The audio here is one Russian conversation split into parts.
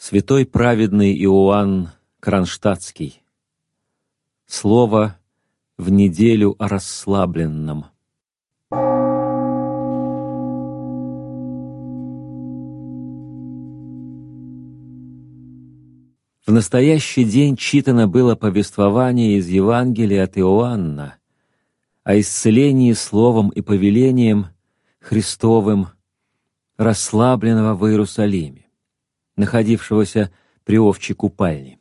Святой праведный Иоанн Кронштадтский. Слово в неделю о расслабленном. В настоящий день читано было повествование из Евангелия от Иоанна о исцелении словом и повелением Христовым расслабленного в Иерусалиме, находившегося при овчьей купальне.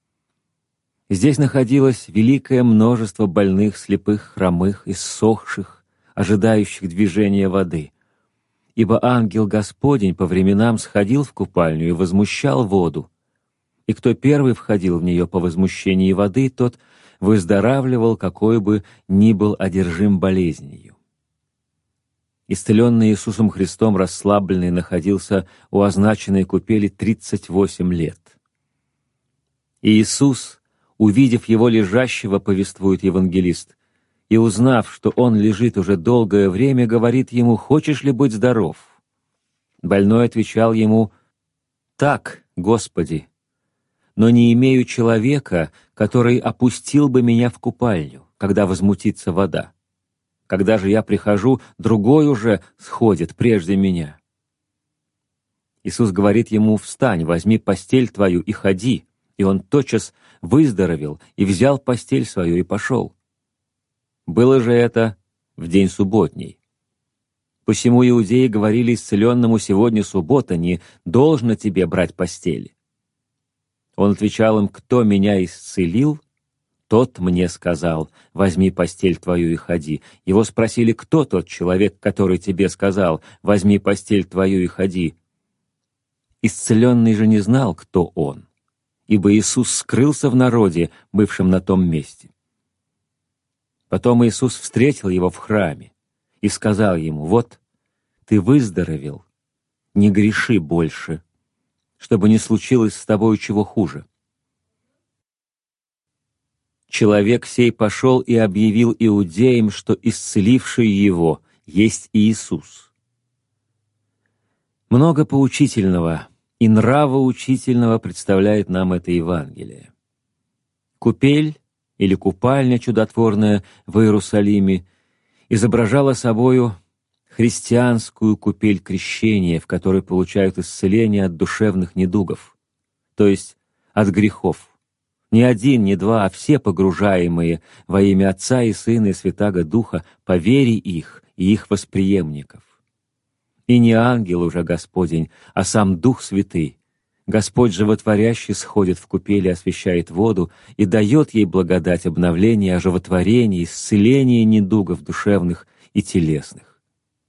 Здесь находилось великое множество больных, слепых, хромых, иссохших, ожидающих движения воды, ибо ангел Господень по временам сходил в купальню и возмущал воду, и кто первый входил в нее по возмущении воды, тот выздоравливал, какой бы ни был одержим болезнью. Исцеленный Иисусом Христом расслабленный находился у означенной купели 38 лет. И Иисус, увидев его лежащего, повествует евангелист, и узнав, что он лежит уже долгое время, говорит ему: «Хочешь ли быть здоров?» Больной отвечал ему: «Так, Господи, но не имею человека, который опустил бы меня в купальню, когда возмутится вода. Когда же я прихожу, другой уже сходит прежде меня». Иисус говорит ему: «Встань, возьми постель твою и ходи». И он тотчас выздоровел и взял постель свою и пошел. Было же это в день субботний. Посему иудеи говорили исцеленному: «Сегодня суббота, не должно тебе брать постели». Он отвечал им: «Кто меня исцелил, тот мне сказал: возьми постель твою и ходи». Его спросили: «Кто тот человек, который тебе сказал: возьми постель твою и ходи?» Исцеленный же не знал, кто он, ибо Иисус скрылся в народе, бывшем на том месте. Потом Иисус встретил его в храме и сказал ему: «Вот, ты выздоровел, не греши больше, чтобы не случилось с тобой чего хуже». Человек сей пошел и объявил иудеям, что исцеливший его есть Иисус. Много поучительного и нравоучительного представляет нам это Евангелие. Купель или купальня чудотворная в Иерусалиме изображала собою христианскую купель крещения, в которой получают исцеление от душевных недугов, то есть от грехов. Не один, не два, а все погружаемые во имя Отца и Сына и Святаго Духа по вере их и их восприемников. И не ангел уже Господень, а сам Дух Святый, Господь животворящий, сходит в купель и освящает воду и дает ей благодать обновления, оживотворения, исцеления недугов душевных и телесных.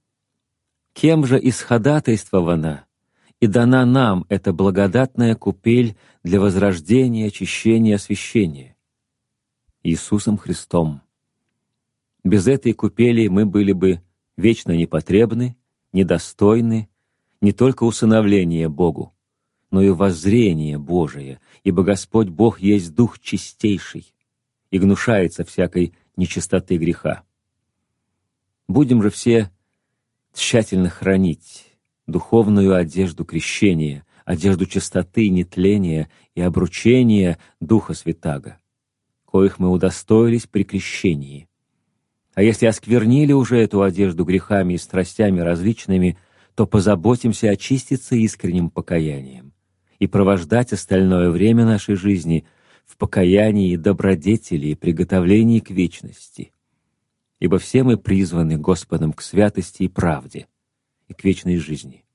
Кем же исходатайствована и дана нам эта благодатная купель для возрождения, очищения, освящения? Иисусом Христом. Без этой купели мы были бы вечно непотребны, недостойны не только усыновления Богу, но и воззрения Божие, ибо Господь Бог есть Дух чистейший и гнушается всякой нечистоты греха. Будем же все тщательно хранить духовную одежду крещения, одежду чистоты, нетления и обручения Духа Святаго, коих мы удостоились при крещении. А если осквернили уже эту одежду грехами и страстями различными, то позаботимся очиститься искренним покаянием и провождать остальное время нашей жизни в покаянии, добродетели и приготовлении к вечности. Ибо все мы призваны Господом к святости и правде и к вечной жизни.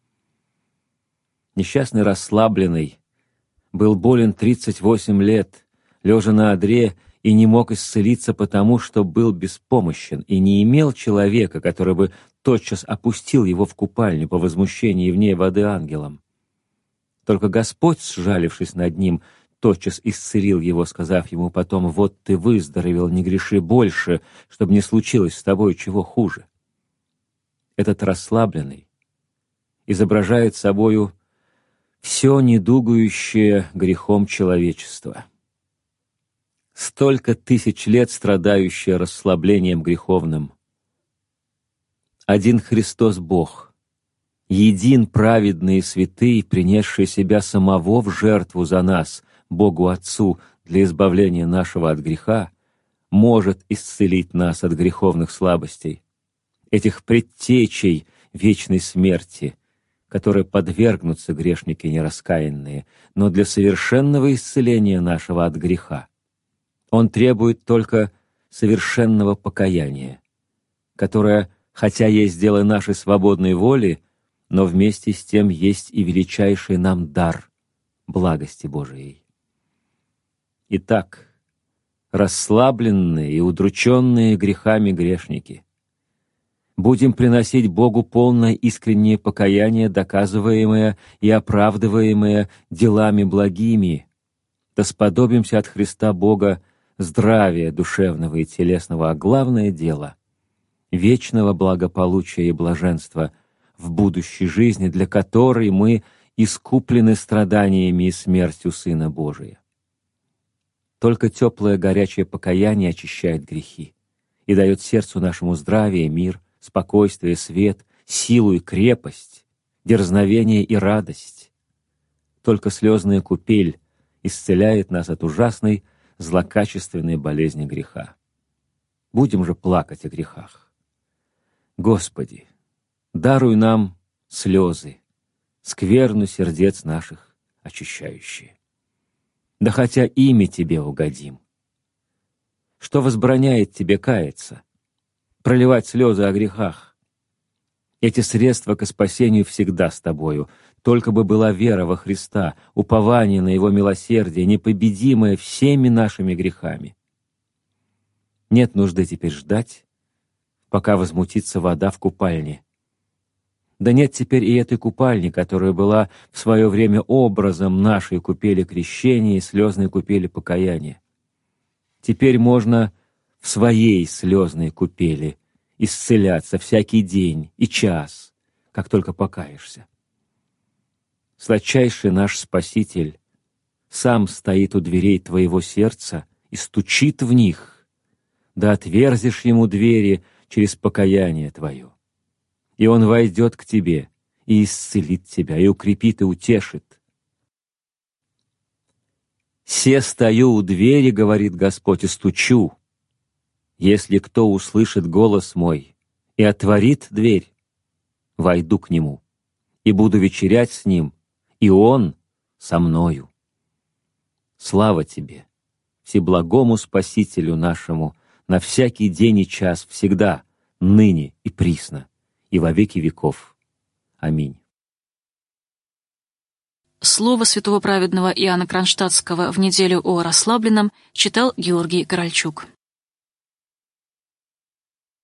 Несчастный расслабленный был болен 38 лет, лежа на одре, и не мог исцелиться потому, что был беспомощен и не имел человека, который бы тотчас опустил его в купальню по возмущении в ней воды ангелом. Только Господь, сжалившись над ним, тотчас исцелил его, сказав ему потом: «Вот ты выздоровел, не греши больше, чтобы не случилось с тобой чего хуже». Этот расслабленный изображает собою все недугающее грехом человечество. Столько тысяч лет страдающее расслаблением греховным. Один Христос Бог, един праведный и святый, принесший себя самого в жертву за нас, Богу Отцу, для избавления нашего от греха, может исцелить нас от греховных слабостей, этих предтечей вечной смерти, которые подвергнутся грешники нераскаянные, но для совершенного исцеления нашего от греха. Он требует только совершенного покаяния, которое, хотя есть дело нашей свободной воли, но вместе с тем есть и величайший нам дар благости Божией. Итак, расслабленные и удрученные грехами грешники, будем приносить Богу полное искреннее покаяние, доказываемое и оправдываемое делами благими, да сподобимся от Христа Бога здравия душевного и телесного, а главное дело — вечного благополучия и блаженства в будущей жизни, для которой мы искуплены страданиями и смертью Сына Божия. Только теплое горячее покаяние очищает грехи и дает сердцу нашему здравие, мир, спокойствие, свет, силу и крепость, дерзновение и радость. Только слезная купель исцеляет нас от ужасной, злокачественной болезни греха. Будем же плакать о грехах. Господи, даруй нам слезы, скверну сердец наших очищающие. Да хотя ими Тебе угодим. Что возбраняет Тебе каяться, проливать слезы о грехах? Эти средства ко спасению всегда с Тобою, только бы была вера во Христа, упование на Его милосердие, непобедимое всеми нашими грехами. Нет нужды теперь ждать, пока возмутится вода в купальне. Да нет теперь и этой купальни, которая была в свое время образом нашей купели крещения и слезной купели покаяния. Теперь можно в своей слезной купели исцеляться всякий день и час, как только покаешься. Сладчайший наш Спаситель сам стоит у дверей твоего сердца и стучит в них, да отверзишь ему двери через покаяние твое. И Он войдет к тебе и исцелит тебя, и укрепит, и утешит. «Се стою у двери, — говорит Господь, — и стучу. Если кто услышит голос мой и отворит дверь, войду к нему и буду вечерять с ним, и он со мною. Слава тебе, всеблагому Спасителю нашему, на всякий день и час, всегда, ныне и присно, и во веки веков. Аминь». Слово святого праведного Иоанна Кронштадтского в неделю о расслабленном читал Георгий Корольчук.